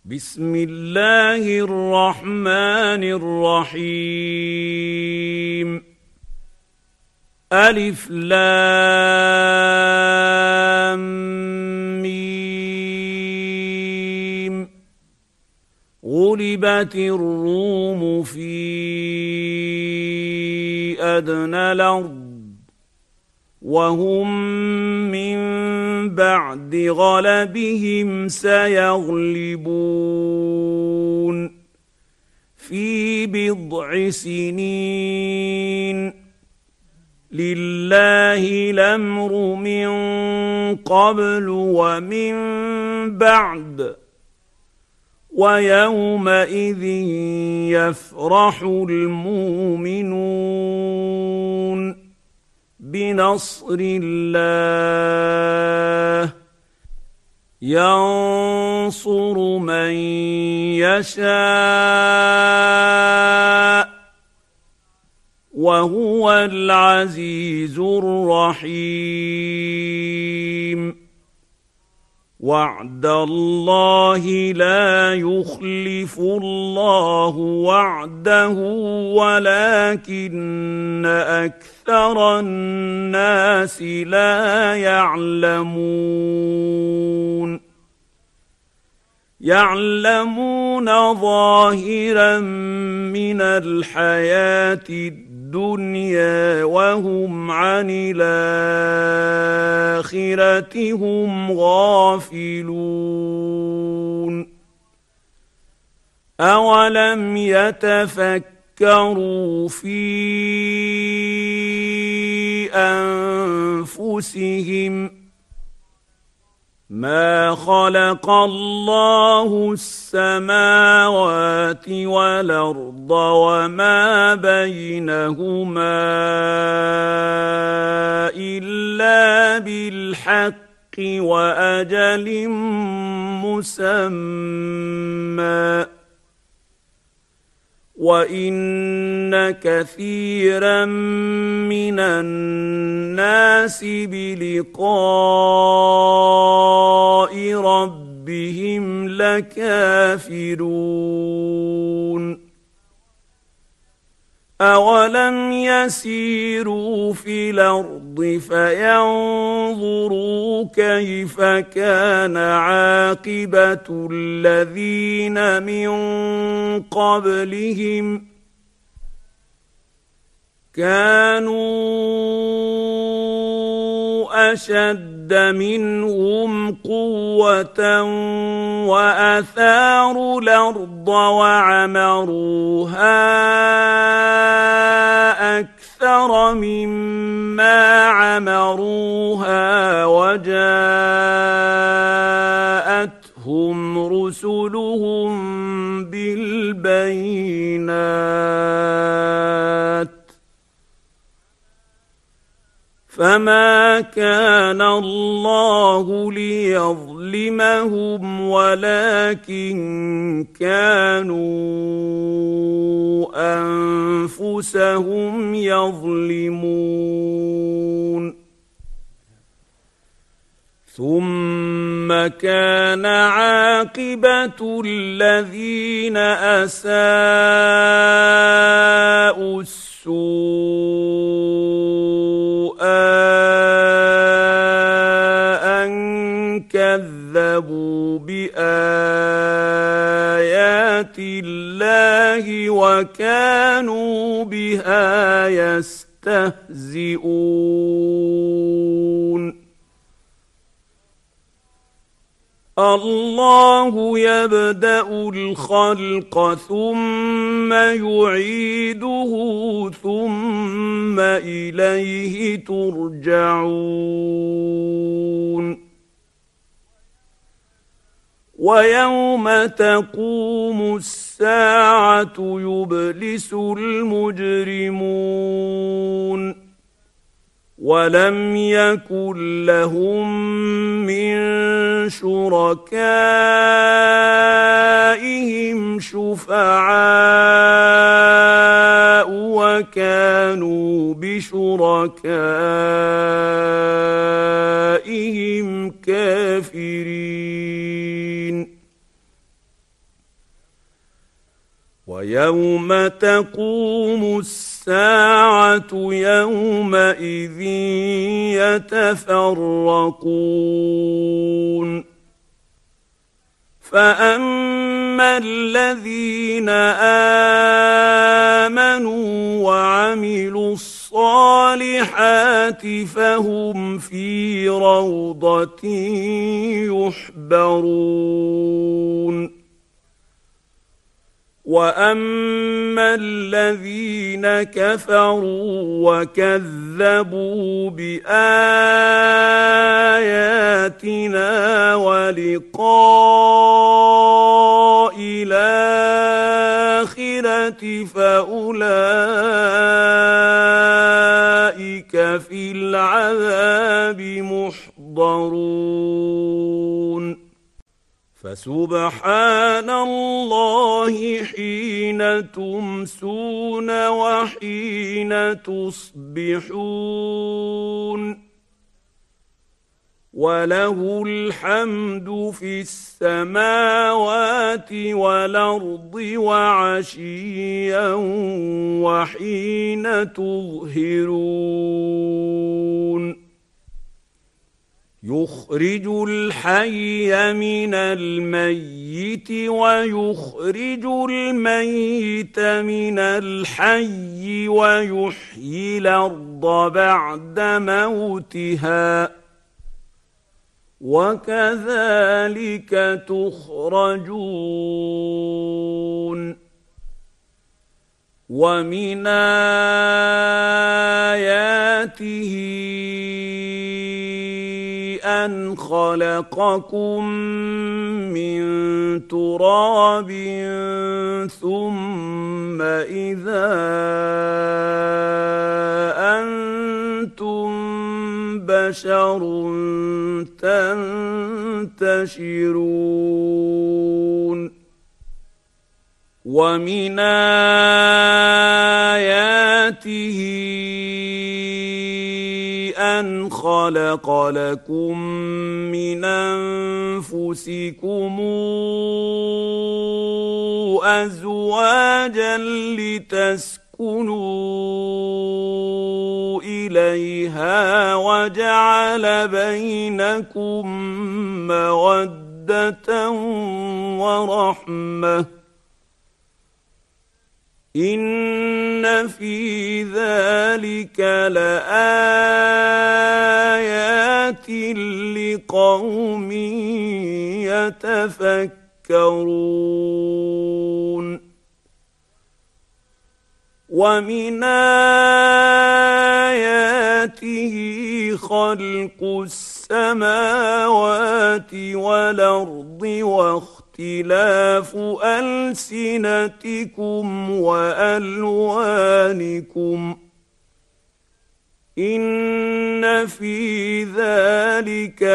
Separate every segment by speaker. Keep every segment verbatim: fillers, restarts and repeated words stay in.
Speaker 1: بسم الله الرحمن الرحيم. ألف لام ميم. غلبت الروم في أدنى الأرض وهم من بعد غلبهم سيغلبون في بضع سنين. لله الأمر من قبل ومن بعد ويومئذ يفرح المؤمنون بنصر الله ينصر من يشاء وهو العزيز الرحيم. وعد الله لا يخلف الله وعده ولكن أكثر الناس لا يعلمون. يعلمون ظاهرا من الحياة الدنيا وهم عن الآخرة هم غافلون. أولم يتفكروا في أنفسهم ما خلق الله السماوات والأرض وما بينهما إلا بالحق وأجل مسمى وإن كثيرا من الناس بلقاء ربهم لكافرون. أولم يسيروا في الأرض فينظروا كيف كان عاقبة الذين من قبلهم كانوا أشد منهم قوة وأثاروا الأرض وعمروها أكثر مما عمروها وجاءتهم رسلهم بالبينات فما كان الله ليظلمهم ولكن كانوا أنفسهم يظلمون. ثم كان عاقبة الذين أساءوا السوء أن كذبوا بآيات الله وكانوا بها يستهزئون. الله يبدأ الخلق ثم يعيده ثم إليه ترجعون. ويوم تقوم الساعة يبلس المجرمون ولم يكن لهم من شركائهم شفعاء وكانوا بشركائهم كافرين. ويوم تقوم الساعة يومئذ يتفرقون فأما الذين آمنوا وعملوا الصالحات فهم في روضة يحبرون وأما الذين كفروا وكذبوا بآياتنا ولقاء الآخرة فأولئك في العذاب محضرون فسبحان الله حين تمسون وحين تصبحون وله الحمد في السماوات والأرض وعشيا وحين تظهرون يخرج الحي من الميت ويخرج الميت من الحي ويحيي الأرض بعد موتها وكذلك تخرجون ومن آياته أن خلقكم من تراب ثم إذا أنتم بشر تنتشرون ومن آياته أن خلق لكم من أنفسكم أزواجا لتسكنوا إليها وجعل بينكم مودة ورحمة إن في ذلك لآيات لقوم يتفكرون ومن آياته خلق السماوات والأرض واختلاف ألسنتكم وألوانكم إن في ذلك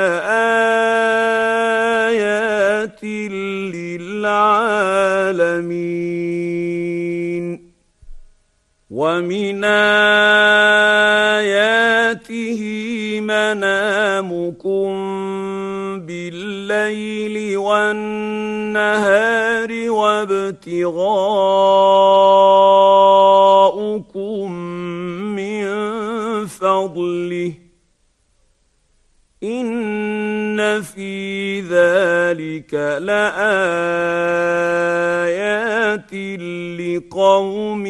Speaker 1: لآيات للعالمين ومن آياته منامكم بالليل والنهار وابتغاؤكم من فضله إن في ذلك لآيات لقوم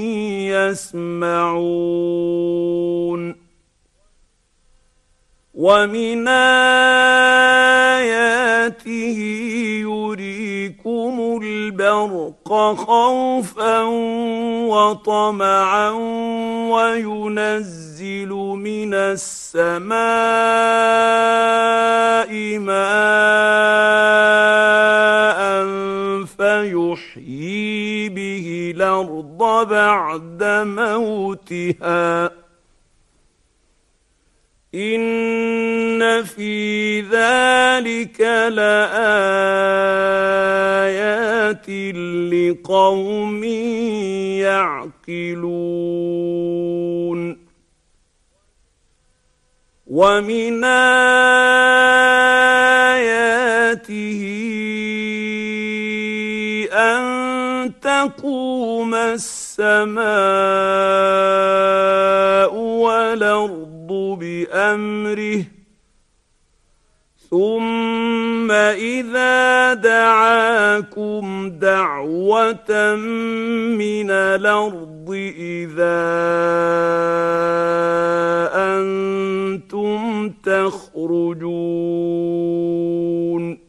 Speaker 1: يسمعون ومن آياته يريكم البرق خوفا وطمعا وينزل من السماء ماء فيحيي به الأرض بعد موتها إن في ذلك لآيات لقوم يعقلون ومن آياته أن تقوم السماء والأرض بأمره ثم إذا دعاكم دعوة من الأرض إذا أنتم تخرجون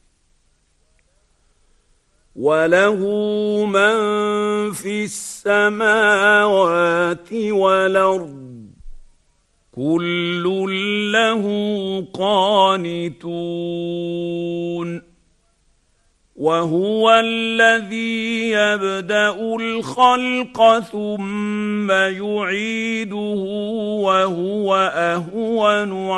Speaker 1: وله من في السماوات والأرض كل له قانتون وهو الذي يبدأ الخلق ثم يعيده وهو أهون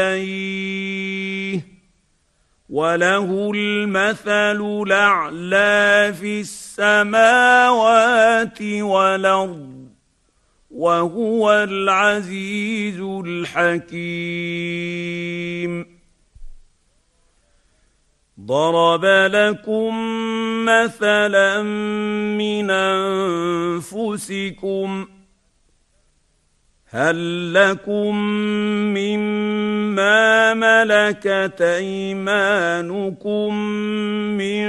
Speaker 1: عليه وله المثل الأعلى في السماوات والأرض وهو العزيز الحكيم ضرب لكم مثلا من أنفسكم هل لكم مما ملكت أيمانكم من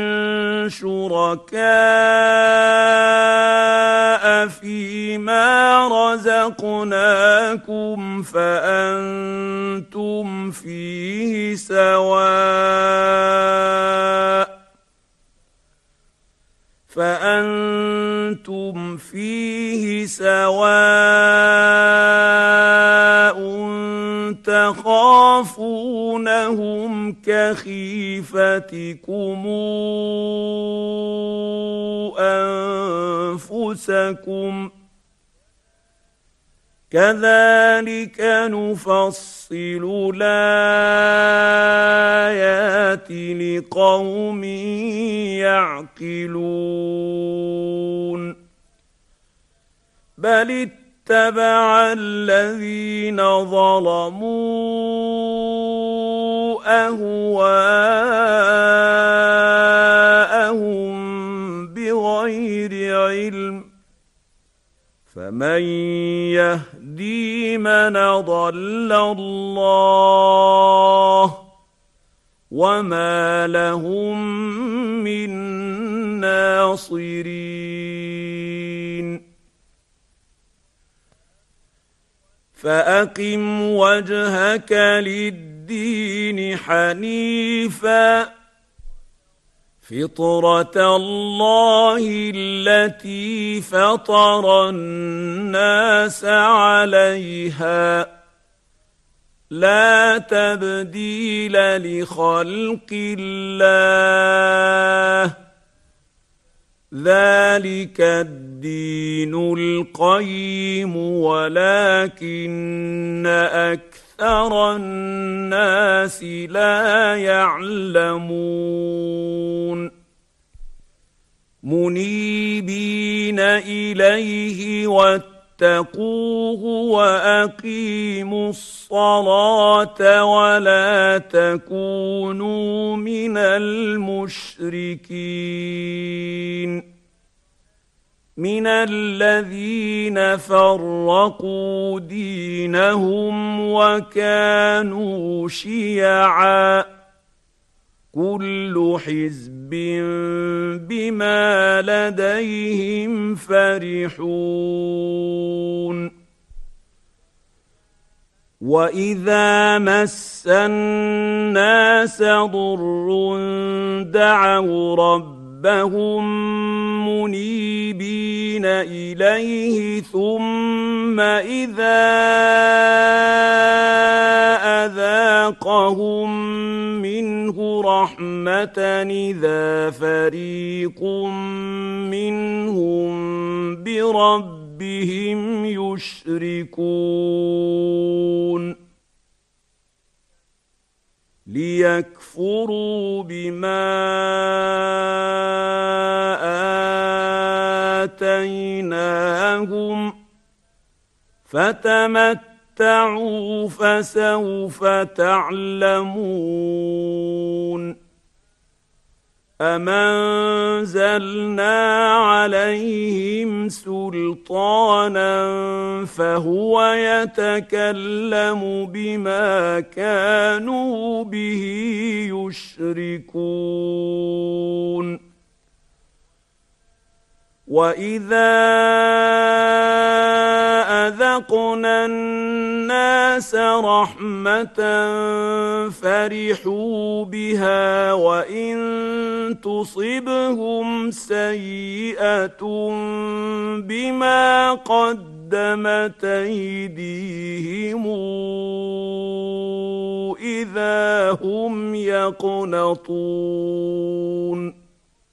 Speaker 1: شركاء فيما رزقناكم فأنتم فيه سواء فأنتم فيه سواء تخافونهم كخيفتكم أنفسكم كذلك نفصل الآيات لقوم يعقلون بل اتبع الذين ظلموا أهواءهم بغير علم فمن يهدي من أضل الله وما لهم من ناصرين فأقم وجهك للدين حنيفاً فطرة الله التي فطر الناس عليها لا تبديل لخلق الله ذلك الدين القيم ولكن أكثر الناس لا يعلمون منيبين إليه واتقوه وأقيموا الصلاة ولا تكونوا من المشركين من الذين فرقوا دينهم وكانوا شيعا كل حزب بما لديهم فرحون وإذا مس الناس ضر دعوا ربهم ربهم منيبين إليه ثم إذا أذاقهم منه رحمة إذا فريق منهم بربهم يشركون ليكفروا بما آتيناهم فتمتعوا فسوف تعلمون أَمْ أَنزَلْنَا عَلَيْهِمْ سُلْطَانًا فَهُوَ يَتَكَلَّمُ بِمَا كَانُوا بِهِ يُشْرِكُونَ وَإِذَا أَذَقْنَا النَّاسَ رَحْمَةً فَرِحُوا بِهَا وَإِن تُصِبْهُمْ سَيِّئَةٌ بِمَا قَدَّمَتْ أَيْدِيهِمْ إِذَا هُمْ يَقْنَطُونَ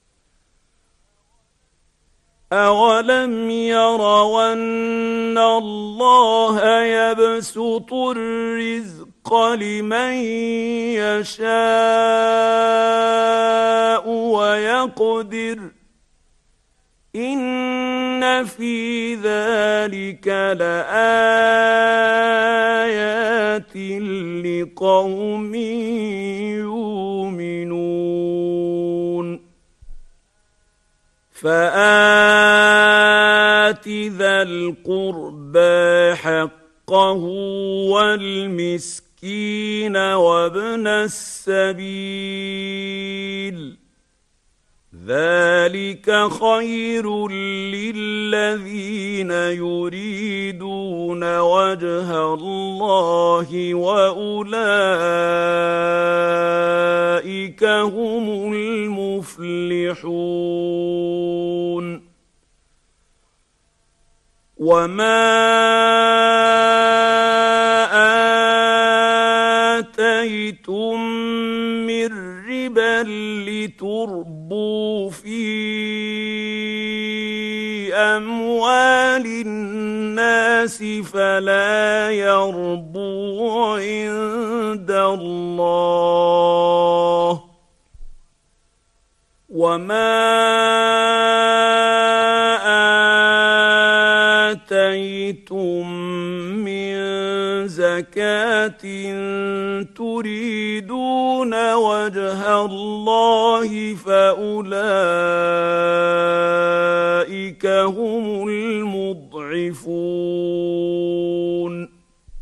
Speaker 1: أَوَلَمْ يَرَوْا أَنَّ اللَّهَ يَبْسُطُ الرِّزْقَ لِمَن يَشَاءُ وَيَقْدِرُ إِنَّ فِي ذَلِكَ لَآيَاتٍ لِقَوْمٍ يُؤْمِنُونَ فَآتِ ذَا الْقُرْبَىٰ حَقَّهُ وَالْمِسْكِينَ وَابْنَ السَّبِيلِ ذَلِكَ خَيْرٌ لِّلَّذِينَ يُرِيدُونَ وَجْهَ اللَّهِ وَأُولَٰئِكَ هُمُ الْمُفْلِحُونَ وَمَا آتَيْتُم مِّن رِّبًا لِّتُرْبُوا فِي أَمْوَالِ النَّاسِ فَلَا يَرْبُو عِندَ اللَّهِ وَمَا آتَيْتُم مِّن زَكَاةٍ تُرِيدُونَ وَجْهَ اللَّهِ فَأُولَٰئِكَ هُمُ الْمُضْعِفُونَ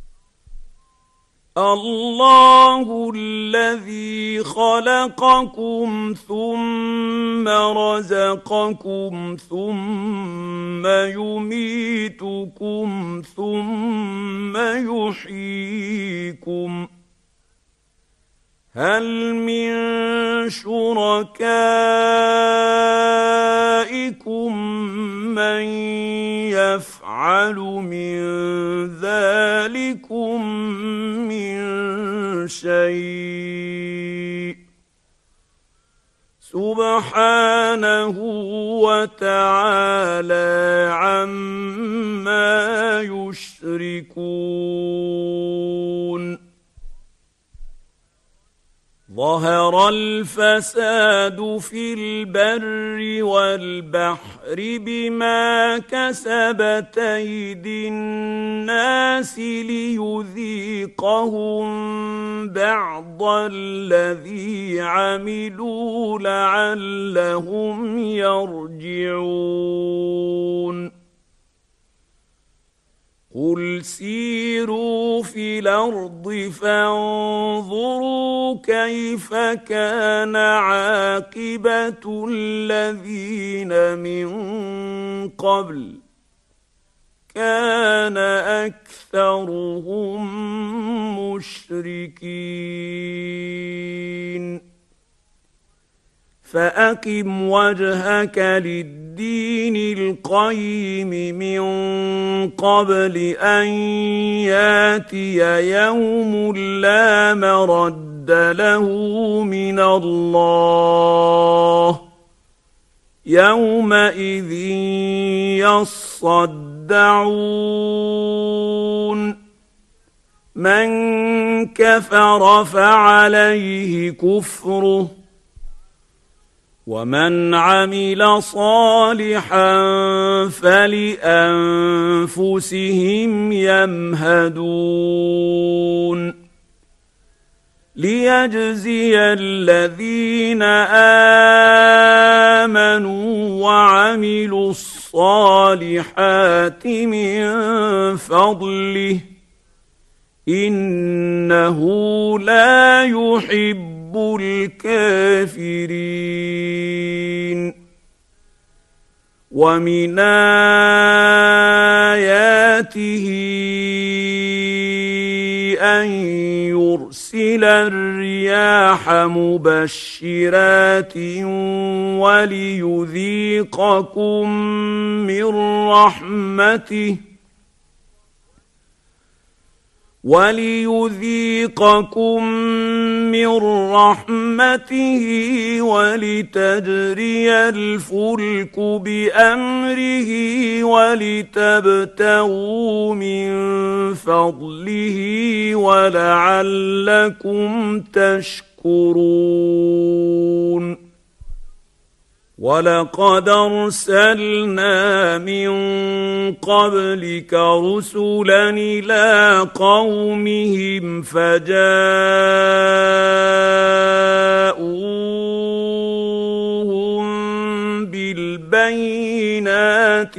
Speaker 1: اللَّهُ الَّذِي خَلَقَكُمْ ثُمَّ رَزَقَكُمْ ثُمَّ يُمِيتُكُمْ ثُمَّ يُحْيِيكُمْ هَلْ مِن شُرَكَائِكُم مَّن يَفْعَلُ مِن ذَٰلِكُم مِّن شَيْءٍ سُبْحَانَهُ وَتَعَالَىٰ عَمَّا يُشْرِكُونَ ظَهَرَ الْفَسَادُ فِي الْبَرِّ وَالْبَحْرِ بِمَا كَسَبَتْ أَيْدِي النَّاسِ لِيُذِيقَهُم بَعْضَ الَّذِي عَمِلُوا لَعَلَّهُمْ يَرْجِعُونَ قُلْ سِيرُوا فِي الْأَرْضِ فَانظُرُوا كَيْفَ كَانَ عَاقِبَةُ الَّذِينَ مِن قَبْلُ كَانَ أَكْثَرُهُم مُّشْرِكِينَ فَأَقِمْ وَجْهَكَ لِلدِّينِ الْقَيِّمِ مِن قَبْلِ أَن يَأْتِيَ يَوْمٌ لَّا مَرَدَّ لَهُ مِنَ اللَّهِ يَوْمَئِذٍ يَصَّدَّعُونَ مَن كَفَرَ فَعَلَيْهِ كُفْرُهُ وَمَنْ عَمِلَ صَالِحًا فَلِأَنفُسِهِمْ يَمْهَدُونَ ليجزي الذين آمنوا وعملوا الصالحات من فضله إنه لا يحب الكافرين. ومن آياته أن يرسل الرياح مبشرات وليذيقكم من رحمته وليذيقكم من رحمته ولتجري الفلك بأمره ولتبتغوا من فضله ولعلكم تشكرون. ولقد أرسلنا من قبلك رسلا إلى قومهم فجاءوهم بالبينات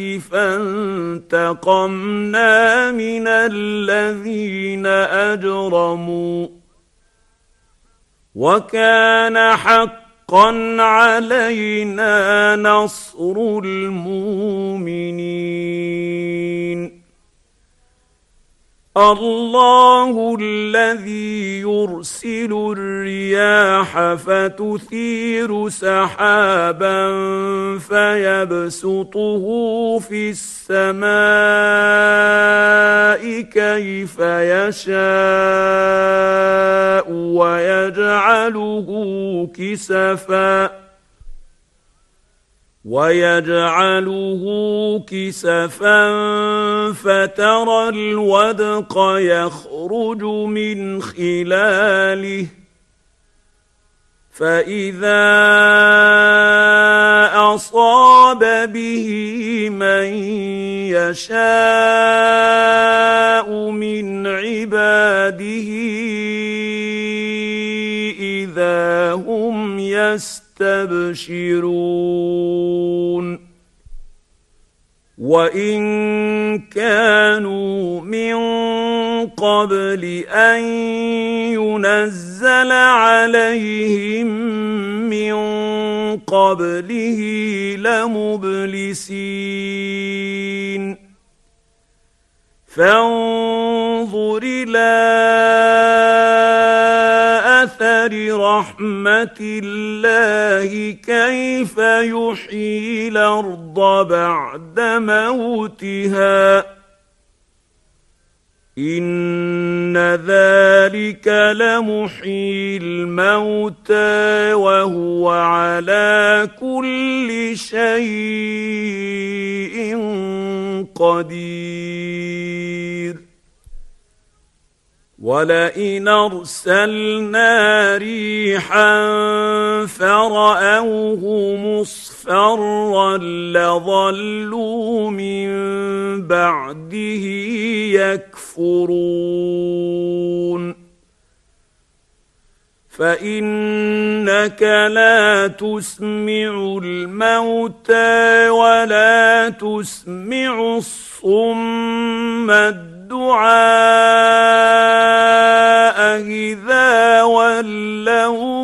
Speaker 1: فانتقمنا من الذين أجرموا وكان حقا حقا علينا نصر المؤمنين. الله الذي يرسل الرياح فتثير سحابا فيبسطه في السماء كيف يشاء ويجعله كسفا ويجعله كسفا فترى الودق يخرج من خلاله فإذا أصاب به من يشاء من عباده إذا هم يستبشرون. وإن كانوا من قبل أن ينزل عليهم من قبله لمبلسين. فانظر إلى أثر رحمة الله كيف يحيي الأرض بعد موتها إن ذلك لمحيي الموتى وهو على كل شيء قدير. ولئن أرسلنا ريحا فرأوه مصفرا لظلوا من بعده يكفرون. فإنك لا تسمع الموتى ولا تسمع الصم الدعاء إذا ولوا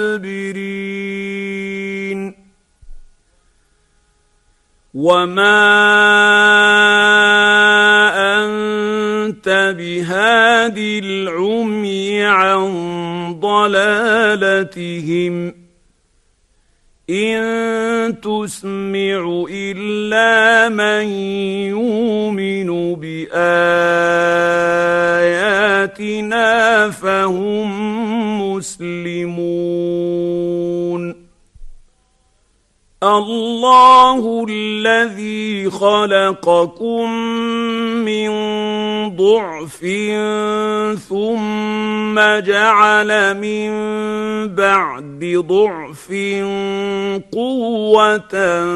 Speaker 1: مدبرين. وما أنت بهادي العمي عن ضلالتهم إن تسمع إلا من يؤمن بآياتنا فهم مسلمون. الله الذي خلقكم من ضعف ثم جعل من بعد ضعف قوة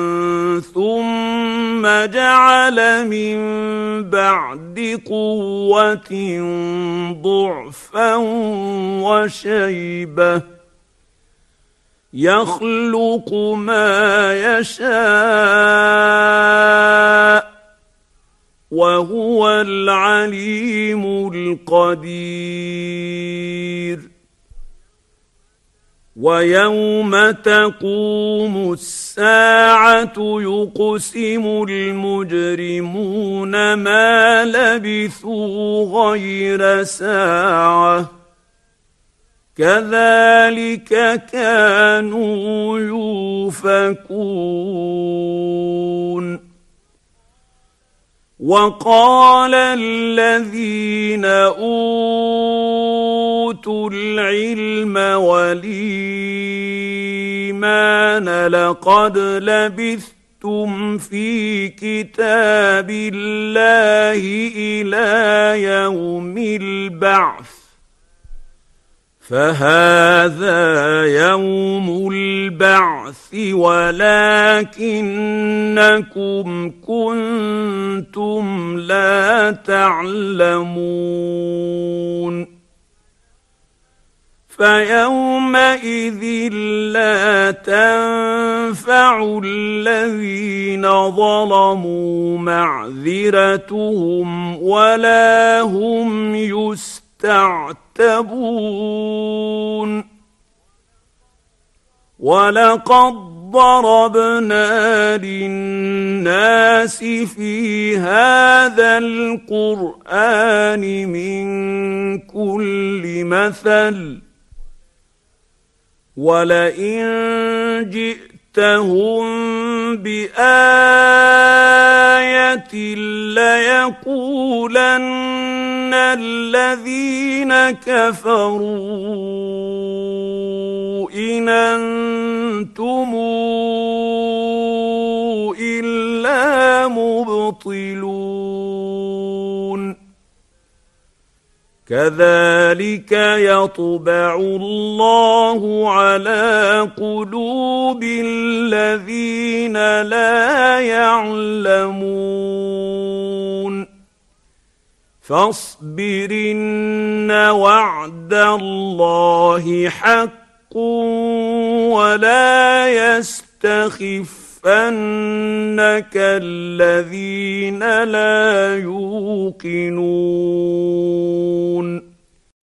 Speaker 1: ثم جعل من بعد قوة ضعفا وشيبة يخلق ما يشاء وهو العليم القدير. ويوم تقوم الساعة يقسم المجرمون ما لبثوا غير ساعة كذلك كانوا يؤفكون. وقال الذين أوتوا العلم والإيمان لقد لبثتم في كتاب الله إلى يوم البعث فهذا يوم البعث ولكنكم كنتم لا تعلمون. فيومئذ لا تنفع الذين ظلموا معذرتهم ولا هم يستعتبون. ولقد ضربنا للناس في هذا القرآن من كل مثل ولئن جئتهم بآية ليقولن الذين كفروا إن أنتم إلا مبطلون. كذلك يطبع الله على قلوب الذين لا يعلمون. فاصبر إن وعد الله حق ولا يستخفنك الذين لا يوقنون.